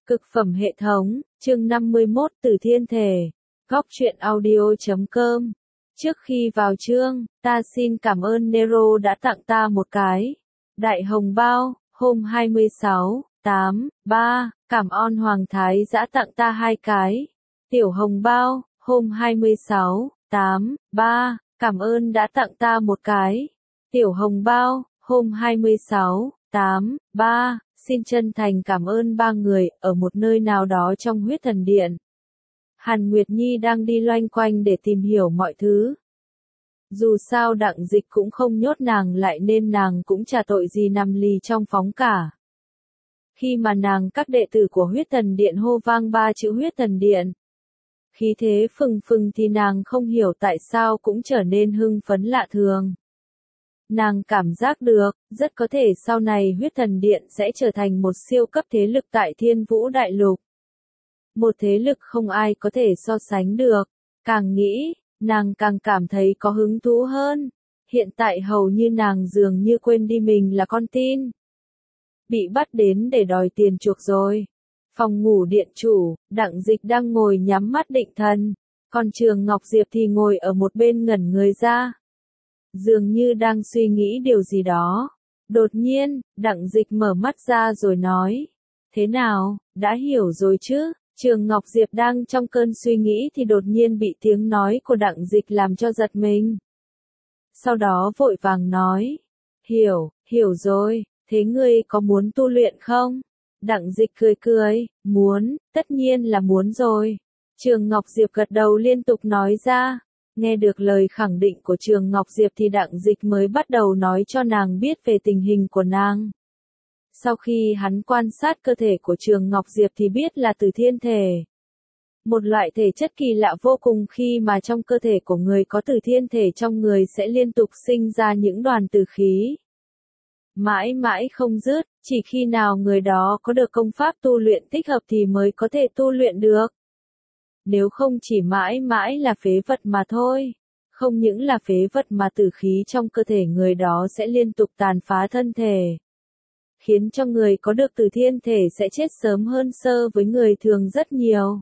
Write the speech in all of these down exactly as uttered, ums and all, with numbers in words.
Cực phẩm hệ thống, chương năm mươi mốt Từ Thiên Thể. Góc truyện audio chấm com. Trước khi vào chương, ta xin cảm ơn Nero đã tặng ta một cái đại hồng bao, hôm hai mươi sáu, tám, ba, cảm ơn Hoàng Thái Dã tặng ta hai cái tiểu hồng bao, hôm hai mươi sáu, tám, ba, cảm ơn đã tặng ta một cái tiểu hồng bao, hôm hai mươi sáu, tám, ba, xin chân thành cảm ơn ba người, ở một nơi nào đó trong huyết thần điện. Hàn Nguyệt Nhi đang đi loanh quanh để tìm hiểu mọi thứ. Dù sao Đặng Dịch cũng không nhốt nàng lại nên nàng cũng chả tội gì nằm lì trong phóng cả. Khi mà nàng các đệ tử của huyết thần điện hô vang ba chữ huyết thần điện, khí thế phừng phừng thì nàng không hiểu tại sao cũng trở nên hưng phấn lạ thường. Nàng cảm giác được, rất có thể sau này huyết thần điện sẽ trở thành một siêu cấp thế lực tại Thiên Vũ Đại Lục. Một thế lực không ai có thể so sánh được. Càng nghĩ, nàng càng cảm thấy có hứng thú hơn. Hiện tại hầu như nàng dường như quên đi mình là con tin. Bị bắt đến để đòi tiền chuộc rồi. Phòng ngủ điện chủ, Đặng Dịch đang ngồi nhắm mắt định thần. Còn Trường Ngọc Diệp thì ngồi ở một bên ngẩn người ra. Dường như đang suy nghĩ điều gì đó. Đột nhiên, Đặng Dịch mở mắt ra rồi nói. Thế nào, đã hiểu rồi chứ? Trường Ngọc Diệp đang trong cơn suy nghĩ thì đột nhiên bị tiếng nói của Đặng Dịch làm cho giật mình. Sau đó vội vàng nói. Hiểu, hiểu rồi, thế ngươi có muốn tu luyện không? Đặng Dịch cười cười, muốn, tất nhiên là muốn rồi. Trường Ngọc Diệp gật đầu liên tục nói ra. Nghe được lời khẳng định của Trường Ngọc Diệp thì Đặng Dịch mới bắt đầu nói cho nàng biết về tình hình của nàng. Sau khi hắn quan sát cơ thể của Trường Ngọc Diệp thì biết là Từ Thiên Thể. Một loại thể chất kỳ lạ vô cùng khi mà trong cơ thể của người có Từ Thiên Thể trong người sẽ liên tục sinh ra những đoàn từ khí. Mãi mãi không dứt, chỉ khi nào người đó có được công pháp tu luyện thích hợp thì mới có thể tu luyện được. Nếu không chỉ mãi mãi là phế vật mà thôi. Không những là phế vật mà tử khí trong cơ thể người đó sẽ liên tục tàn phá thân thể. Khiến cho người có được Từ Thiên Thể sẽ chết sớm hơn so với người thường rất nhiều.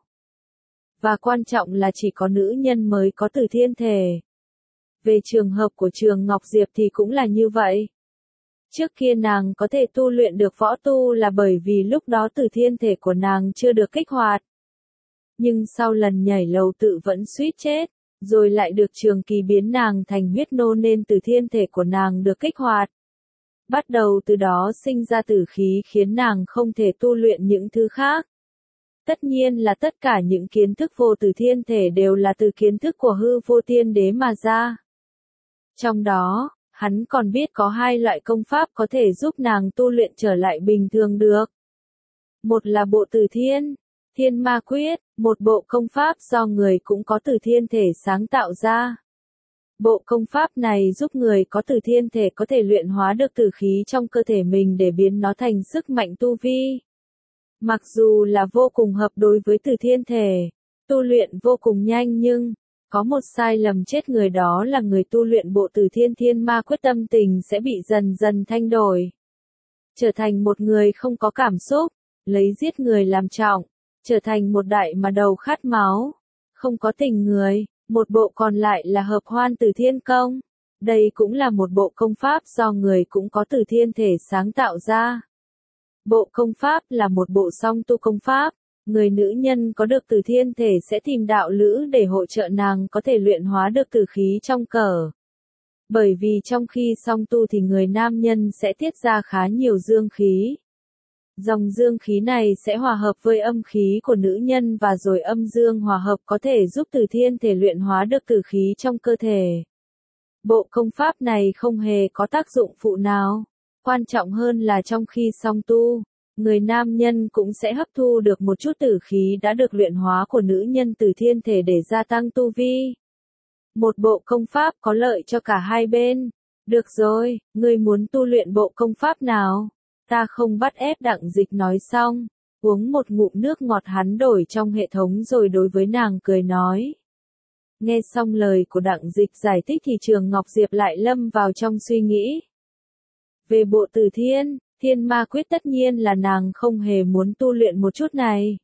Và quan trọng là chỉ có nữ nhân mới có Từ Thiên Thể. Về trường hợp của Trường Ngọc Diệp thì cũng là như vậy. Trước kia nàng có thể tu luyện được võ tu là bởi vì lúc đó Từ Thiên Thể của nàng chưa được kích hoạt. Nhưng sau lần nhảy lầu tự vẫn suýt chết, rồi lại được Trường Kỳ biến nàng thành huyết nô nên Từ Thiên Thể của nàng được kích hoạt. Bắt đầu từ đó sinh ra tử khí khiến nàng không thể tu luyện những thứ khác. Tất nhiên là tất cả những kiến thức vô Từ Thiên Thể đều là từ kiến thức của hư vô tiên đế mà ra. Trong đó, hắn còn biết có hai loại công pháp có thể giúp nàng tu luyện trở lại bình thường được. Một là bộ Từ Thiên, Thiên Ma Quyết, một bộ công pháp do người cũng có Từ Thiên Thể sáng tạo ra. Bộ công pháp này giúp người có Từ Thiên Thể có thể luyện hóa được tử khí trong cơ thể mình để biến nó thành sức mạnh tu vi. Mặc dù là vô cùng hợp đối với Từ Thiên Thể, tu luyện vô cùng nhanh nhưng, có một sai lầm chết người đó là người tu luyện bộ Từ Thiên Thiên Ma Quyết tâm tình sẽ bị dần dần thay đổi. Trở thành một người không có cảm xúc, lấy giết người làm trọng, trở thành một đại mà đầu khát máu, không có tình người. Một bộ còn lại là hợp hoan Từ Thiên Công. Đây cũng là một bộ công pháp do người cũng có Từ Thiên Thể sáng tạo ra. Bộ công pháp là một bộ song tu công pháp. Người nữ nhân có được Từ Thiên Thể sẽ tìm đạo lữ để hỗ trợ nàng có thể luyện hóa được tử khí trong cờ. Bởi vì trong khi song tu thì người nam nhân sẽ tiết ra khá nhiều dương khí. Dòng dương khí này sẽ hòa hợp với âm khí của nữ nhân và rồi âm dương hòa hợp có thể giúp Từ Thiên Thể luyện hóa được tử khí trong cơ thể. Bộ công pháp này không hề có tác dụng phụ nào. Quan trọng hơn là trong khi song tu, người nam nhân cũng sẽ hấp thu được một chút tử khí đã được luyện hóa của nữ nhân Từ Thiên Thể để gia tăng tu vi. Một bộ công pháp có lợi cho cả hai bên. Được rồi, ngươi muốn tu luyện bộ công pháp nào? Ta không bắt ép. Đặng Dịch nói xong, uống một ngụm nước ngọt hắn đổi trong hệ thống rồi đối với nàng cười nói. Nghe xong lời của Đặng Dịch giải thích thì Trường Ngọc Diệp lại lâm vào trong suy nghĩ. Về bộ Từ Thiên, Thiên ma quyết tất nhiên là nàng không hề muốn tu luyện một chút này.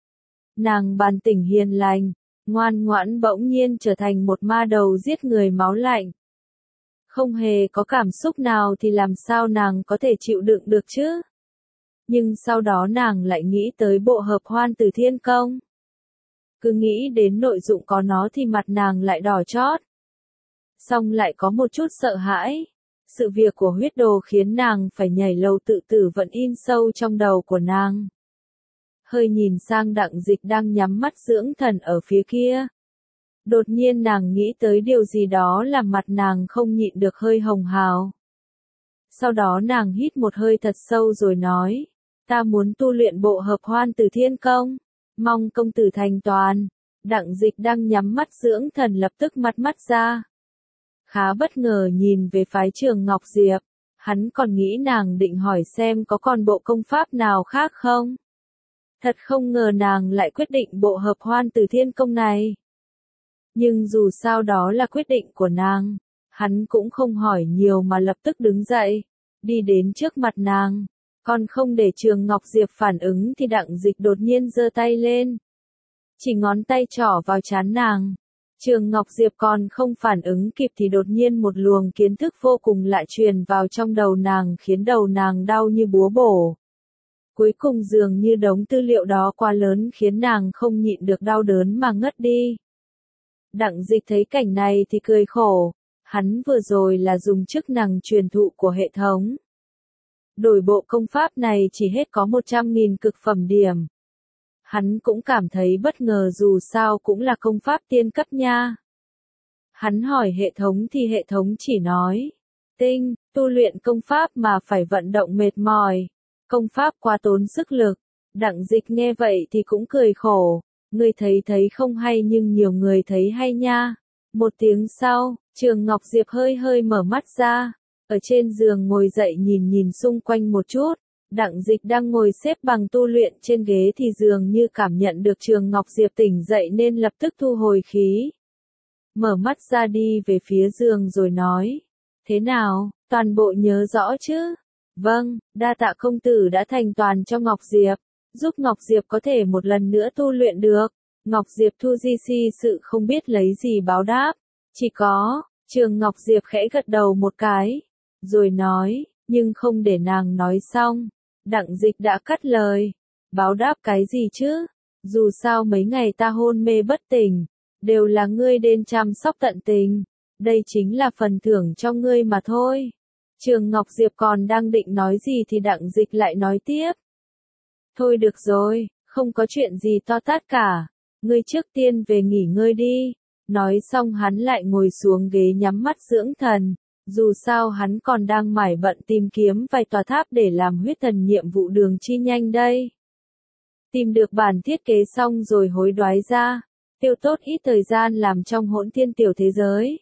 Nàng bản tỉnh hiền lành, ngoan ngoãn bỗng nhiên trở thành một ma đầu giết người máu lạnh. Không hề có cảm xúc nào thì làm sao nàng có thể chịu đựng được chứ? Nhưng sau đó nàng lại nghĩ tới bộ hợp hoan từ thiên công. Cứ nghĩ đến nội dụng có nó thì mặt nàng lại đỏ chót. Xong lại có một chút sợ hãi. Sự việc của huyết đồ khiến nàng phải nhảy lầu tự tử vẫn in sâu trong đầu của nàng. Hơi nhìn sang Đặng Dịch đang nhắm mắt dưỡng thần ở phía kia. Đột nhiên nàng nghĩ tới điều gì đó làm mặt nàng không nhịn được hơi hồng hào. Sau đó nàng hít một hơi thật sâu rồi nói, ta muốn tu luyện bộ hợp hoan từ thiên công, mong công tử thành toàn. Đặng Dịch đang nhắm mắt dưỡng thần lập tức mắt mắt ra. Khá bất ngờ nhìn về phái Trường Ngọc Diệp, hắn còn nghĩ nàng định hỏi xem có còn bộ công pháp nào khác không. Thật không ngờ nàng lại quyết định bộ hợp hoan từ thiên công này. Nhưng dù sao đó là quyết định của nàng, hắn cũng không hỏi nhiều mà lập tức đứng dậy, đi đến trước mặt nàng. Còn không để Trường Ngọc Diệp phản ứng thì Đặng Dịch đột nhiên giơ tay lên. Chỉ ngón tay trỏ vào trán nàng. Trường Ngọc Diệp còn không phản ứng kịp thì đột nhiên một luồng kiến thức vô cùng lạ truyền vào trong đầu nàng khiến đầu nàng đau như búa bổ. Cuối cùng dường như đống tư liệu đó quá lớn khiến nàng không nhịn được đau đớn mà ngất đi. Đặng Dịch thấy cảnh này thì cười khổ, hắn vừa rồi là dùng chức năng truyền thụ của hệ thống. Đổi bộ công pháp này chỉ hết có một trăm nghìn cực phẩm điểm. Hắn cũng cảm thấy bất ngờ dù sao cũng là công pháp tiên cấp nha. Hắn hỏi hệ thống thì hệ thống chỉ nói, tinh, tu luyện công pháp mà phải vận động mệt mỏi, công pháp quá tốn sức lực. Đặng Dịch nghe vậy thì cũng cười khổ, ngươi thấy thấy không hay nhưng nhiều người thấy hay nha. Một tiếng sau, Trường Ngọc Diệp hơi hơi mở mắt ra, ở trên giường ngồi dậy nhìn nhìn xung quanh một chút. Đặng Dịch đang ngồi xếp bằng tu luyện trên ghế thì dường như cảm nhận được Trường Ngọc Diệp tỉnh dậy nên lập tức thu hồi khí. Mở mắt ra đi về phía giường rồi nói, thế nào, toàn bộ nhớ rõ chứ? Vâng, đa tạ công tử đã thành toàn cho Ngọc Diệp, giúp Ngọc Diệp có thể một lần nữa tu luyện được. Ngọc Diệp thu di si sự không biết lấy gì báo đáp, chỉ có, Trường Ngọc Diệp khẽ gật đầu một cái, rồi nói, nhưng không để nàng nói xong. Đặng Dịch đã cắt lời, báo đáp cái gì chứ, dù sao mấy ngày ta hôn mê bất tỉnh, đều là ngươi đến chăm sóc tận tình, đây chính là phần thưởng cho ngươi mà thôi. Trường Ngọc Diệp còn đang định nói gì thì Đặng Dịch lại nói tiếp. Thôi được rồi, không có chuyện gì to tát cả, ngươi trước tiên về nghỉ ngơi đi. Nói xong hắn lại ngồi xuống ghế nhắm mắt dưỡng thần. Dù sao hắn còn đang mải bận tìm kiếm vài tòa tháp để làm huyết thần nhiệm vụ đường chi nhanh đây. Tìm được bản thiết kế xong rồi hối đoái ra, tiêu tốt ít thời gian làm trong hỗn thiên tiểu thế giới.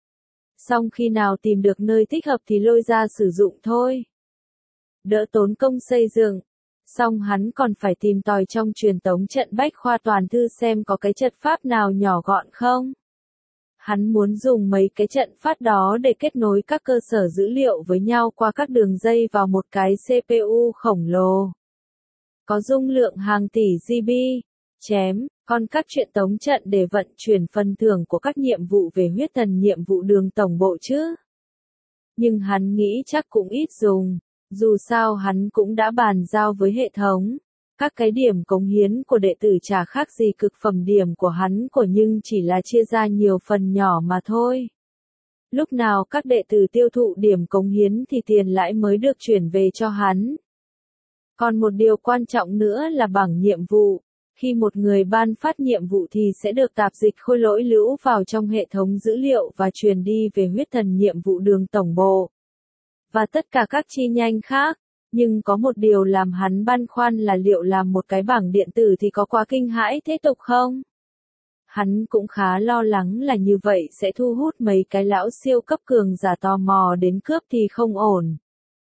Xong khi nào tìm được nơi thích hợp thì lôi ra sử dụng thôi. Đỡ tốn công xây dựng. Xong hắn còn phải tìm tòi trong truyền tống trận bách khoa toàn thư xem có cái trận pháp nào nhỏ gọn không. Hắn muốn dùng mấy cái trận pháp đó để kết nối các cơ sở dữ liệu với nhau qua các đường dây vào một cái xê pê u khổng lồ. Có dung lượng hàng tỷ giê bê, chém, còn các truyền tống trận để vận chuyển phần thưởng của các nhiệm vụ về huyết thần nhiệm vụ đường tổng bộ chứ. Nhưng hắn nghĩ chắc cũng ít dùng, dù sao hắn cũng đã bàn giao với hệ thống. Các cái điểm cống hiến của đệ tử chả khác gì cực phẩm điểm của hắn của nhưng chỉ là chia ra nhiều phần nhỏ mà thôi. Lúc nào các đệ tử tiêu thụ điểm cống hiến thì tiền lãi mới được chuyển về cho hắn. Còn một điều quan trọng nữa là bảng nhiệm vụ. Khi một người ban phát nhiệm vụ thì sẽ được tạp dịch khôi lỗi lũ vào trong hệ thống dữ liệu và truyền đi về huyết thần nhiệm vụ đường tổng bộ. Và tất cả các chi nhánh khác. Nhưng có một điều làm hắn băn khoăn là liệu làm một cái bảng điện tử thì có quá kinh hãi thế tục không? Hắn cũng khá lo lắng là như vậy sẽ thu hút mấy cái lão siêu cấp cường giả tò mò đến cướp thì không ổn.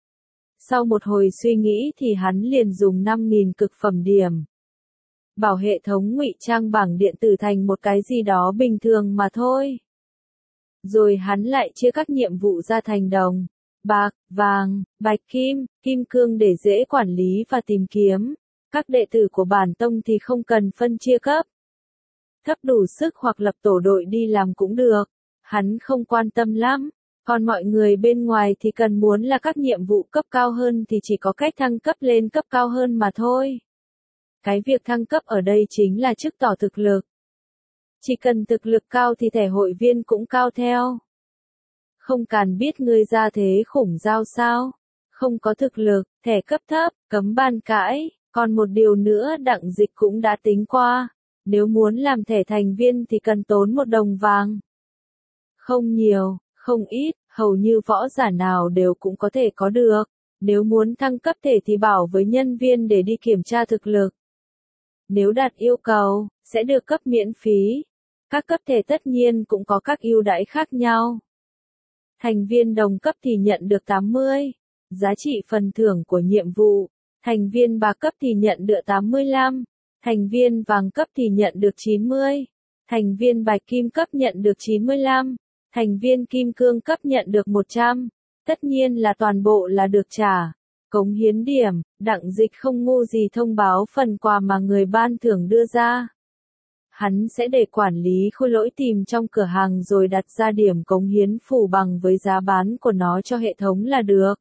Sau một hồi suy nghĩ thì hắn liền dùng năm nghìn cực phẩm điểm. Bảo hệ thống ngụy trang bảng điện tử thành một cái gì đó bình thường mà thôi. Rồi hắn lại chia các nhiệm vụ ra thành đồng. bạc, vàng, bạch kim, kim cương để dễ quản lý và tìm kiếm. Các đệ tử của bản tông thì không cần phân chia cấp. Thấp đủ sức hoặc lập tổ đội đi làm cũng được. Hắn không quan tâm lắm. Còn mọi người bên ngoài thì cần muốn là các nhiệm vụ cấp cao hơn thì chỉ có cách thăng cấp lên cấp cao hơn mà thôi. Cái việc thăng cấp ở đây chính là chứng tỏ thực lực. Chỉ cần thực lực cao thì thẻ hội viên cũng cao theo. Không cần biết ngươi ra thế khủng giao sao. Không có thực lực, thẻ cấp thấp, cấm ban cãi. Còn một điều nữa Đặng Dịch cũng đã tính qua. Nếu muốn làm thẻ thành viên thì cần tốn một đồng vàng. Không nhiều, không ít, hầu như võ giả nào đều cũng có thể có được. Nếu muốn thăng cấp thẻ thì bảo với nhân viên để đi kiểm tra thực lực. Nếu đạt yêu cầu, sẽ được cấp miễn phí. Các cấp thẻ tất nhiên cũng có các ưu đãi khác nhau. Thành viên đồng cấp thì nhận được tám mươi. Giá trị phần thưởng của nhiệm vụ. Thành viên bạc cấp thì nhận được tám mươi lăm. Thành viên vàng cấp thì nhận được chín mươi. Thành viên bạch kim cấp nhận được chín mươi lăm. Thành viên kim cương cấp nhận được một trăm. Tất nhiên là toàn bộ là được trả. Cống hiến điểm, Đặng Dịch không ngu gì thông báo phần quà mà người ban thưởng đưa ra. Hắn sẽ để quản lý khôi lỗi tìm trong cửa hàng rồi đặt ra điểm cống hiến phù bằng với giá bán của nó cho hệ thống là được.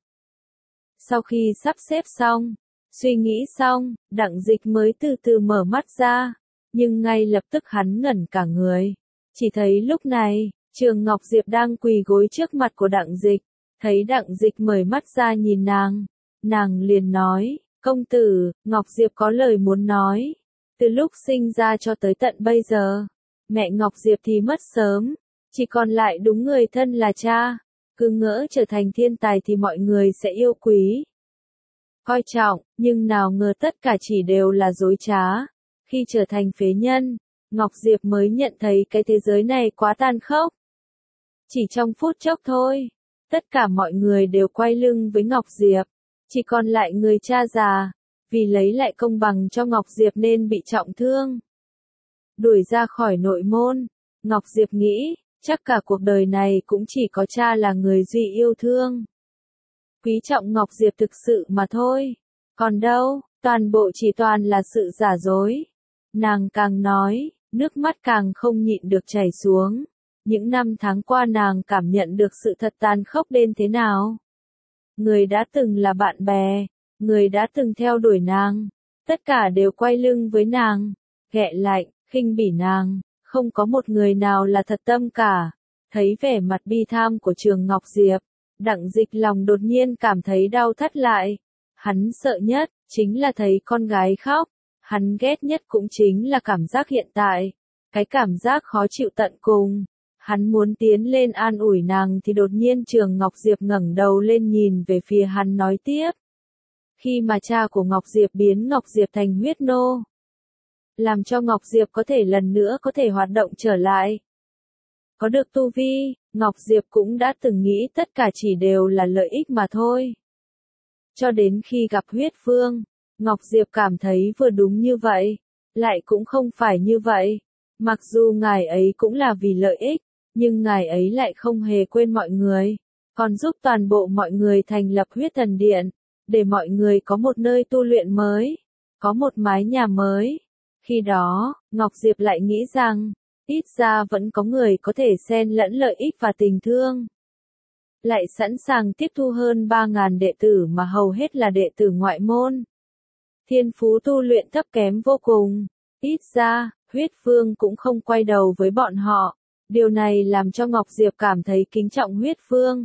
Sau khi sắp xếp xong, suy nghĩ xong, Đặng Dịch mới từ từ mở mắt ra, nhưng ngay lập tức hắn ngẩn cả người. Chỉ thấy lúc này, Trường Ngọc Diệp đang quỳ gối trước mặt của Đặng Dịch, thấy Đặng Dịch mở mắt ra nhìn nàng, nàng liền nói, công tử, Ngọc Diệp có lời muốn nói. Từ lúc sinh ra cho tới tận bây giờ, mẹ Ngọc Diệp thì mất sớm, chỉ còn lại đúng người thân là cha, cứ ngỡ trở thành thiên tài thì mọi người sẽ yêu quý, coi trọng, nhưng nào ngờ tất cả chỉ đều là dối trá. Khi trở thành phế nhân, Ngọc Diệp mới nhận thấy cái thế giới này quá tàn khốc. Chỉ trong phút chốc thôi, tất cả mọi người đều quay lưng với Ngọc Diệp, chỉ còn lại người cha già, vì lấy lại công bằng cho Ngọc Diệp nên bị trọng thương. Đuổi ra khỏi nội môn, Ngọc Diệp nghĩ, chắc cả cuộc đời này cũng chỉ có cha là người duy yêu thương. Quý trọng Ngọc Diệp thực sự mà thôi. Còn đâu, toàn bộ chỉ toàn là sự giả dối. Nàng càng nói, nước mắt càng không nhịn được chảy xuống. Những năm tháng qua nàng cảm nhận được sự thật tàn khốc đến thế nào. Người đã từng là bạn bè, người đã từng theo đuổi nàng, tất cả đều quay lưng với nàng, ghẹ lạnh, khinh bỉ nàng, không có một người nào là thật tâm cả. Thấy vẻ mặt bi tham của Trường Ngọc Diệp, Đặng Dịch lòng đột nhiên cảm thấy đau thắt lại. Hắn sợ nhất, chính là thấy con gái khóc. Hắn ghét nhất cũng chính là cảm giác hiện tại. Cái cảm giác khó chịu tận cùng. Hắn muốn tiến lên an ủi nàng thì đột nhiên Trường Ngọc Diệp ngẩng đầu lên nhìn về phía hắn nói tiếp. Khi mà cha của Ngọc Diệp biến Ngọc Diệp thành huyết nô, làm cho Ngọc Diệp có thể lần nữa có thể hoạt động trở lại. Có được tu vi, Ngọc Diệp cũng đã từng nghĩ tất cả chỉ đều là lợi ích mà thôi. Cho đến khi gặp huyết phương, Ngọc Diệp cảm thấy vừa đúng như vậy, lại cũng không phải như vậy. Mặc dù ngài ấy cũng là vì lợi ích, nhưng ngài ấy lại không hề quên mọi người, còn giúp toàn bộ mọi người thành lập huyết thần điện, để mọi người có một nơi tu luyện mới, có một mái nhà mới. Khi đó, Ngọc Diệp lại nghĩ rằng, ít ra vẫn có người có thể xen lẫn lợi ích và tình thương. Lại sẵn sàng tiếp thu hơn ba nghìn đệ tử mà hầu hết là đệ tử ngoại môn. Thiên phú tu luyện thấp kém vô cùng, ít ra, huyết phương cũng không quay đầu với bọn họ. Điều này làm cho Ngọc Diệp cảm thấy kính trọng huyết phương.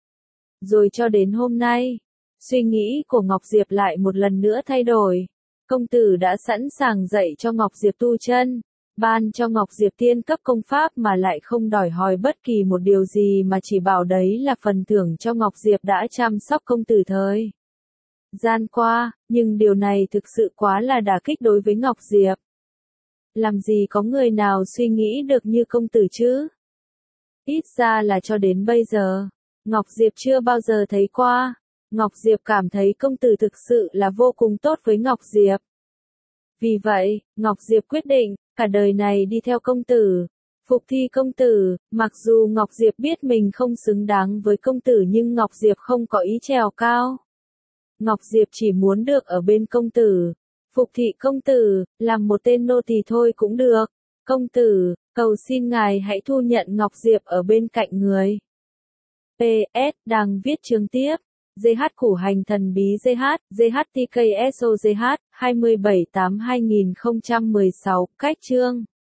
Rồi cho đến hôm nay, suy nghĩ của Ngọc Diệp lại một lần nữa thay đổi. Công tử đã sẵn sàng dạy cho Ngọc Diệp tu chân, ban cho Ngọc Diệp tiên cấp công pháp mà lại không đòi hỏi bất kỳ một điều gì mà chỉ bảo đấy là phần thưởng cho Ngọc Diệp đã chăm sóc công tử thời gian qua, nhưng điều này thực sự quá là đả kích đối với Ngọc Diệp. Làm gì có người nào suy nghĩ được như công tử chứ? Ít ra là cho đến bây giờ, Ngọc Diệp chưa bao giờ thấy qua. Ngọc Diệp cảm thấy công tử thực sự là vô cùng tốt với Ngọc Diệp. Vì vậy, Ngọc Diệp quyết định, cả đời này đi theo công tử. Phục thi công tử, mặc dù Ngọc Diệp biết mình không xứng đáng với công tử nhưng Ngọc Diệp không có ý trèo cao. Ngọc Diệp chỉ muốn được ở bên công tử. Phục thị công tử, làm một tên nô tỳ thôi cũng được. Công tử, cầu xin ngài hãy thu nhận Ngọc Diệp ở bên cạnh người. pê ét, đang viết chương tiếp. giê hát Củ Hành Thần Bí giê hát, giê hát tê ca ét o giê hát, hai mươi bảy tám hai nghìn không trăm mười sáu, cách chương.